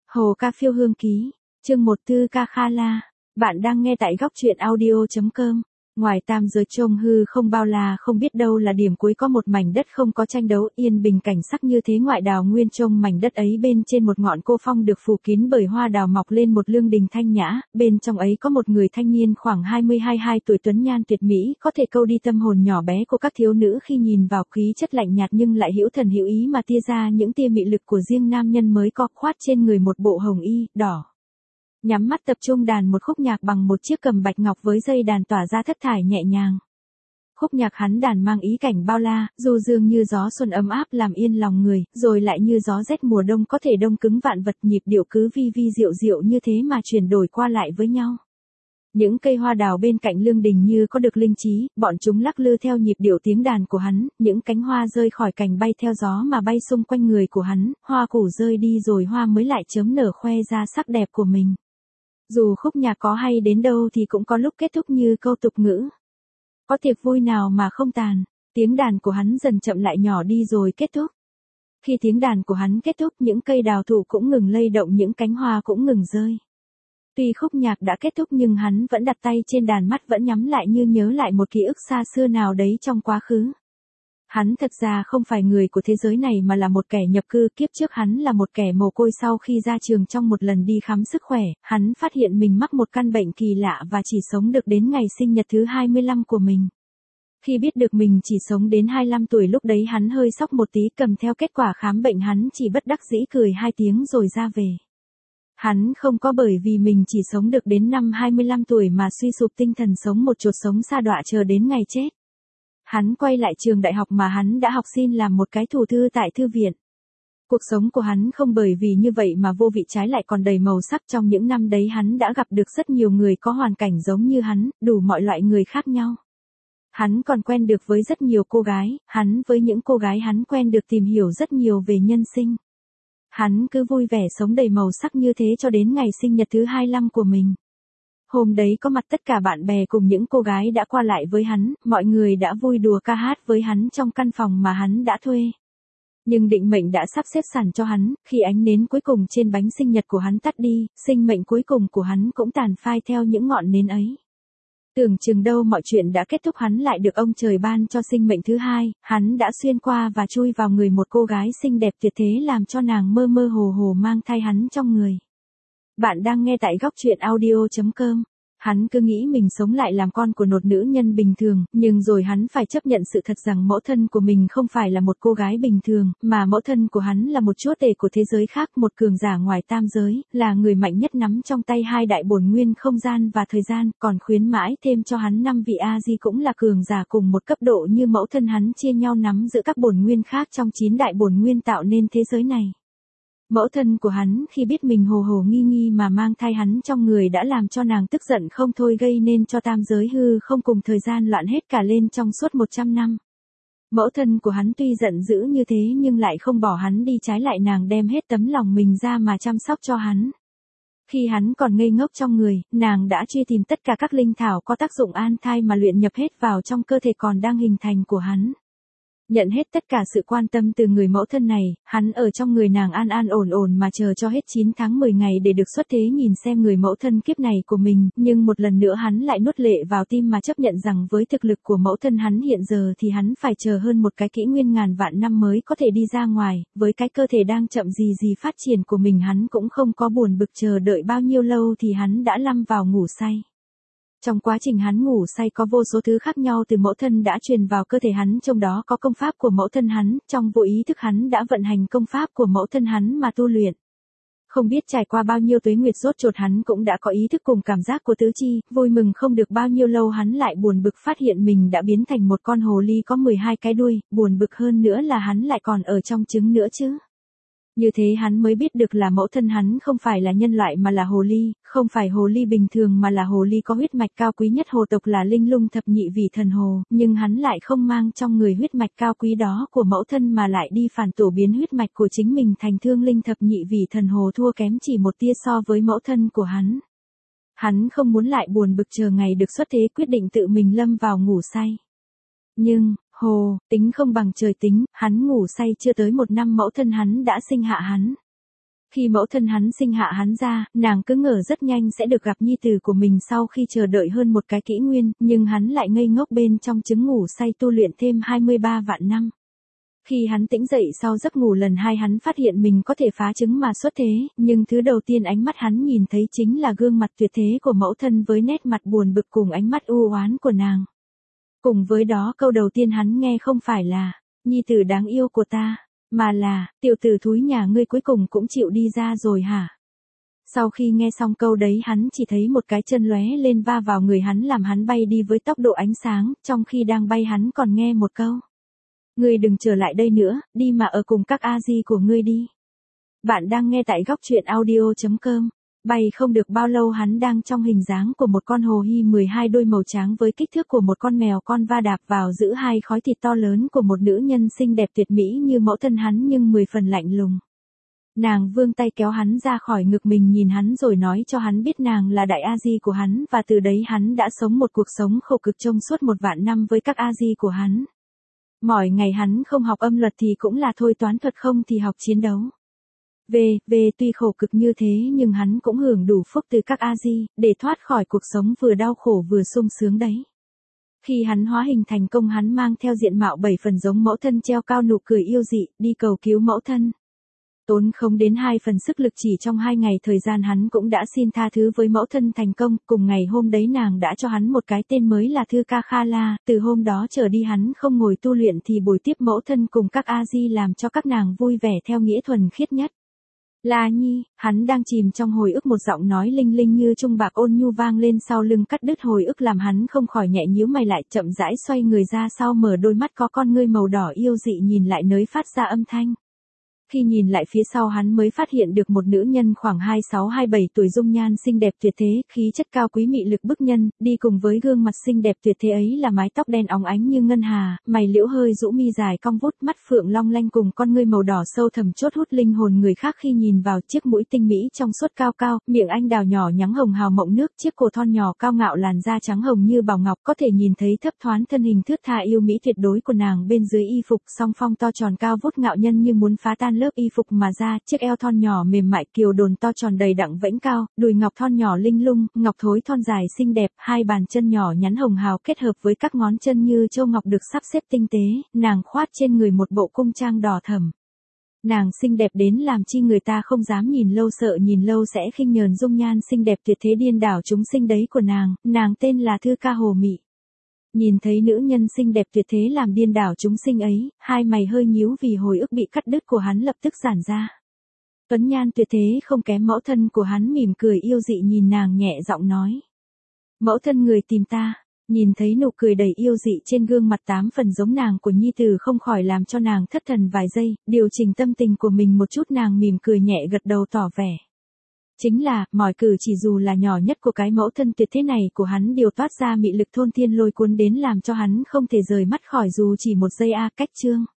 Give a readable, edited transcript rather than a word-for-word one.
Hồ Ca Phiêu Hương Ký, chương 1 Tư Ca Kha La. Bạn đang nghe tại góc truyện audio.com. Ngoài tam giới trông hư không bao la, không biết đâu là điểm cuối có một mảnh đất không có tranh đấu, yên bình cảnh sắc như thế. Ngoại đào nguyên trông mảnh đất ấy bên trên một ngọn cô phong được phủ kín bởi hoa đào mọc lên một lương đình thanh nhã, bên trong ấy có một người thanh niên khoảng 22 tuổi, tuấn nhan tuyệt mỹ, có thể câu đi tâm hồn nhỏ bé của các thiếu nữ khi nhìn vào khí chất lạnh nhạt nhưng lại hữu thần hữu ý mà tia ra những tia mị lực của riêng nam nhân mới có, khoát trên người một bộ hồng y đỏ. Nhắm mắt tập trung đàn một khúc nhạc bằng một chiếc cầm bạch ngọc với dây đàn tỏa ra thất thải nhẹ nhàng. Khúc nhạc hắn đàn mang ý cảnh bao la, du dương như gió xuân ấm áp làm yên lòng người, rồi lại như gió rét mùa đông có thể đông cứng vạn vật, nhịp điệu cứ vi vi diệu diệu như thế mà chuyển đổi qua lại với nhau. Những cây hoa đào bên cạnh lương đình như có được linh trí, bọn chúng lắc lư theo nhịp điệu tiếng đàn của hắn, những cánh hoa rơi khỏi cành bay theo gió mà bay xung quanh người của hắn, hoa củ rơi đi rồi hoa mới lại chớm nở khoe ra sắc đẹp của mình. Dù khúc nhạc có hay đến đâu thì cũng có lúc kết thúc như câu tục ngữ. Có tiệc vui nào mà không tàn, tiếng đàn của hắn dần chậm lại nhỏ đi rồi kết thúc. Khi tiếng đàn của hắn kết thúc, những cây đào thụ cũng ngừng lay động, những cánh hoa cũng ngừng rơi. Tuy khúc nhạc đã kết thúc nhưng hắn vẫn đặt tay trên đàn, mắt vẫn nhắm lại như nhớ lại một ký ức xa xưa nào đấy trong quá khứ. Hắn thật ra không phải người của thế giới này mà là một kẻ nhập cư, kiếp trước hắn là một kẻ mồ côi. Sau khi ra trường, trong một lần đi khám sức khỏe, hắn phát hiện mình mắc một căn bệnh kỳ lạ và chỉ sống được đến ngày sinh nhật thứ 25 của mình. Khi biết được mình chỉ sống đến 25 tuổi, lúc đấy hắn hơi sốc một tí, cầm theo kết quả khám bệnh hắn chỉ bất đắc dĩ cười 2 tiếng rồi ra về. Hắn không có bởi vì mình chỉ sống được đến năm 25 tuổi mà suy sụp tinh thần, sống một chột sống sa đọa chờ đến ngày chết. Hắn quay lại trường đại học mà hắn đã học, xin làm một cái thủ thư tại thư viện. Cuộc sống của hắn không bởi vì như vậy mà vô vị, trái lại còn đầy màu sắc. Trong những năm đấy hắn đã gặp được rất nhiều người có hoàn cảnh giống như hắn, đủ mọi loại người khác nhau. Hắn còn quen được với rất nhiều cô gái, với những cô gái hắn quen được tìm hiểu rất nhiều về nhân sinh. Hắn cứ vui vẻ sống đầy màu sắc như thế cho đến ngày sinh nhật thứ 25 của mình. Hôm đấy có mặt tất cả bạn bè cùng những cô gái đã qua lại với hắn, mọi người đã vui đùa ca hát với hắn trong căn phòng mà hắn đã thuê. Nhưng định mệnh đã sắp xếp sẵn cho hắn, khi ánh nến cuối cùng trên bánh sinh nhật của hắn tắt đi, sinh mệnh cuối cùng của hắn cũng tàn phai theo những ngọn nến ấy. Tưởng chừng đâu mọi chuyện đã kết thúc, hắn lại được ông trời ban cho sinh mệnh thứ hai, hắn đã xuyên qua và chui vào người một cô gái xinh đẹp tuyệt thế, làm cho nàng mơ mơ hồ hồ mang thai hắn trong người. Bạn đang nghe tại góc truyện audio.com. Hắn cứ nghĩ mình sống lại làm con của một nữ nhân bình thường, nhưng rồi hắn phải chấp nhận sự thật rằng mẫu thân của mình không phải là một cô gái bình thường, mà mẫu thân của hắn là một chúa tể của thế giới khác, một cường giả ngoài tam giới, là người mạnh nhất nắm trong tay hai đại bổn nguyên không gian và thời gian, còn khuyến mãi thêm cho hắn 5 vị A-di cũng là cường giả cùng một cấp độ như mẫu thân hắn, chia nhau nắm giữ các bổn nguyên khác trong 9 đại bổn nguyên tạo nên thế giới này. Mẫu thân của hắn khi biết mình hồ hồ nghi nghi mà mang thai hắn trong người đã làm cho nàng tức giận không thôi, gây nên cho tam giới hư không cùng thời gian loạn hết cả lên trong suốt 100 năm. Mẫu thân của hắn tuy giận dữ như thế nhưng lại không bỏ hắn đi, trái lại nàng đem hết tấm lòng mình ra mà chăm sóc cho hắn. Khi hắn còn ngây ngốc trong người, nàng đã truy tìm tất cả các linh thảo có tác dụng an thai mà luyện nhập hết vào trong cơ thể còn đang hình thành của hắn. Nhận hết tất cả sự quan tâm từ người mẫu thân này, hắn ở trong người nàng an an ổn ổn mà chờ cho hết 9 tháng 10 ngày để được xuất thế nhìn xem người mẫu thân kiếp này của mình, nhưng một lần nữa hắn lại nuốt lệ vào tim mà chấp nhận rằng với thực lực của mẫu thân hắn hiện giờ thì hắn phải chờ hơn một cái kỷ nguyên ngàn vạn năm mới có thể đi ra ngoài, với cái cơ thể đang chậm gì phát triển của mình hắn cũng không có buồn bực chờ đợi bao nhiêu lâu thì hắn đã lâm vào ngủ say. Trong quá trình hắn ngủ say có vô số thứ khác nhau từ mẫu thân đã truyền vào cơ thể hắn, trong đó có công pháp của mẫu thân hắn, trong vô ý thức hắn đã vận hành công pháp của mẫu thân hắn mà tu luyện. Không biết trải qua bao nhiêu tuế nguyệt rốt chột hắn cũng đã có ý thức cùng cảm giác của tứ chi, vui mừng không được bao nhiêu lâu hắn lại buồn bực phát hiện mình đã biến thành một con hồ ly có 12 cái đuôi, buồn bực hơn nữa là hắn lại còn ở trong trứng nữa chứ. Như thế hắn mới biết được là mẫu thân hắn không phải là nhân loại mà là hồ ly, không phải hồ ly bình thường mà là hồ ly có huyết mạch cao quý nhất hồ tộc là linh lung thập nhị vị thần hồ, nhưng hắn lại không mang trong người huyết mạch cao quý đó của mẫu thân mà lại đi phản tổ biến huyết mạch của chính mình thành thương linh thập nhị vị thần hồ, thua kém chỉ một tia so với mẫu thân của hắn. Hắn không muốn lại buồn bực chờ ngày được xuất thế, quyết định tự mình lâm vào ngủ say. Nhưng, tính không bằng trời tính, hắn ngủ say chưa tới 1 năm mẫu thân hắn đã sinh hạ hắn. Khi mẫu thân hắn sinh hạ hắn ra, nàng cứ ngờ rất nhanh sẽ được gặp nhi tử của mình sau khi chờ đợi hơn một cái kỷ nguyên, nhưng hắn lại ngây ngốc bên trong trứng ngủ say tu luyện thêm 23 vạn năm. Khi hắn tỉnh dậy sau giấc ngủ lần 2 hắn phát hiện mình có thể phá trứng mà xuất thế, nhưng thứ đầu tiên ánh mắt hắn nhìn thấy chính là gương mặt tuyệt thế của mẫu thân với nét mặt buồn bực cùng ánh mắt u oán của nàng. Cùng với đó câu đầu tiên hắn nghe không phải là, nhi tử đáng yêu của ta, mà là, tiểu tử thúi nhà ngươi cuối cùng cũng chịu đi ra rồi hả? Sau khi nghe xong câu đấy hắn chỉ thấy một cái chân lóe lên va vào người hắn làm hắn bay đi với tốc độ ánh sáng, trong khi đang bay hắn còn nghe một câu. Ngươi đừng trở lại đây nữa, đi mà ở cùng các A-di của ngươi đi. Bạn đang nghe tại góc truyện audio.com. Bay không được bao lâu hắn đang trong hình dáng của một con hồ hy 12 đôi màu trắng với kích thước của một con mèo con va đạp vào giữa 2 khói thịt to lớn của một nữ nhân xinh đẹp tuyệt mỹ như mẫu thân hắn nhưng 10 phần lạnh lùng. Nàng vươn tay kéo hắn ra khỏi ngực mình nhìn hắn rồi nói cho hắn biết nàng là đại A-di của hắn và từ đấy hắn đã sống một cuộc sống khổ cực trong suốt 1 vạn năm với các A-di của hắn. Mỗi ngày hắn không học âm luật thì cũng là thôi toán thuật không thì học chiến đấu. Về tuy khổ cực như thế nhưng hắn cũng hưởng đủ phúc từ các A-di, để thoát khỏi cuộc sống vừa đau khổ vừa sung sướng đấy. Khi hắn hóa hình thành công hắn mang theo diện mạo 7 phần giống mẫu thân treo cao nụ cười yêu dị, đi cầu cứu mẫu thân. Tốn không đến 2 phần sức lực chỉ trong 2 ngày thời gian hắn cũng đã xin tha thứ với mẫu thân thành công, cùng ngày hôm đấy nàng đã cho hắn một cái tên mới là Thư Ca Kha La, từ hôm đó trở đi hắn không ngồi tu luyện thì buổi tiếp mẫu thân cùng các A-di làm cho các nàng vui vẻ theo nghĩa thuần khiết nhất. La Nhi, hắn đang chìm trong hồi ức một giọng nói linh linh như trung bạc ôn nhu vang lên sau lưng cắt đứt hồi ức làm hắn không khỏi nhẹ nhíu mày lại chậm rãi xoay người ra sau mở đôi mắt có con ngươi màu đỏ yêu dị nhìn lại nơi phát ra âm thanh. Khi nhìn lại phía sau hắn mới phát hiện được một nữ nhân khoảng 26-27 tuổi dung nhan xinh đẹp tuyệt thế, khí chất cao quý mị lực bức nhân, đi cùng với gương mặt xinh đẹp tuyệt thế ấy là mái tóc đen óng ánh như ngân hà, mày liễu hơi rũ mi dài cong vút, mắt phượng long lanh cùng con ngươi màu đỏ sâu thẳm chốt hút linh hồn người khác khi nhìn vào chiếc mũi tinh mỹ trong suốt cao cao, miệng anh đào nhỏ nhắn hồng hào mộng nước, chiếc cổ thon nhỏ cao ngạo làn da trắng hồng như bảo ngọc có thể nhìn thấy thấp thoáng thân hình thướt tha yêu mỹ tuyệt đối của nàng bên dưới y phục song phong to tròn cao vút ngạo nhân như muốn phá tan lớp y phục mà ra, chiếc eo thon nhỏ mềm mại kiều đồn to tròn đầy đặn vẫy cao, đùi ngọc thon nhỏ linh lung, ngọc thối thon dài xinh đẹp, 2 bàn chân nhỏ nhắn hồng hào kết hợp với các ngón chân như châu ngọc được sắp xếp tinh tế, nàng khoác trên người một bộ cung trang đỏ thẫm. Nàng xinh đẹp đến làm chi người ta không dám nhìn lâu sợ nhìn lâu sẽ khinh nhờn dung nhan xinh đẹp tuyệt thế điên đảo chúng sinh đấy của nàng tên là Thư Ca Hồ Mị. Nhìn thấy nữ nhân xinh đẹp tuyệt thế làm điên đảo chúng sinh ấy, hai mày hơi nhíu vì hồi ức bị cắt đứt của hắn lập tức giãn ra. Tuấn nhan tuyệt thế không kém mẫu thân của hắn mỉm cười yêu dị nhìn nàng nhẹ giọng nói. Mẫu thân người tìm ta, nhìn thấy nụ cười đầy yêu dị trên gương mặt 8 phần giống nàng của nhi tử không khỏi làm cho nàng thất thần vài giây, điều chỉnh tâm tình của mình một chút nàng mỉm cười nhẹ gật đầu tỏ vẻ. Chính là, mọi cử chỉ dù là nhỏ nhất của cái mẫu thân tuyệt thế này của hắn đều toát ra mị lực thôn thiên lôi cuốn đến làm cho hắn không thể rời mắt khỏi dù chỉ một giây. Cách chương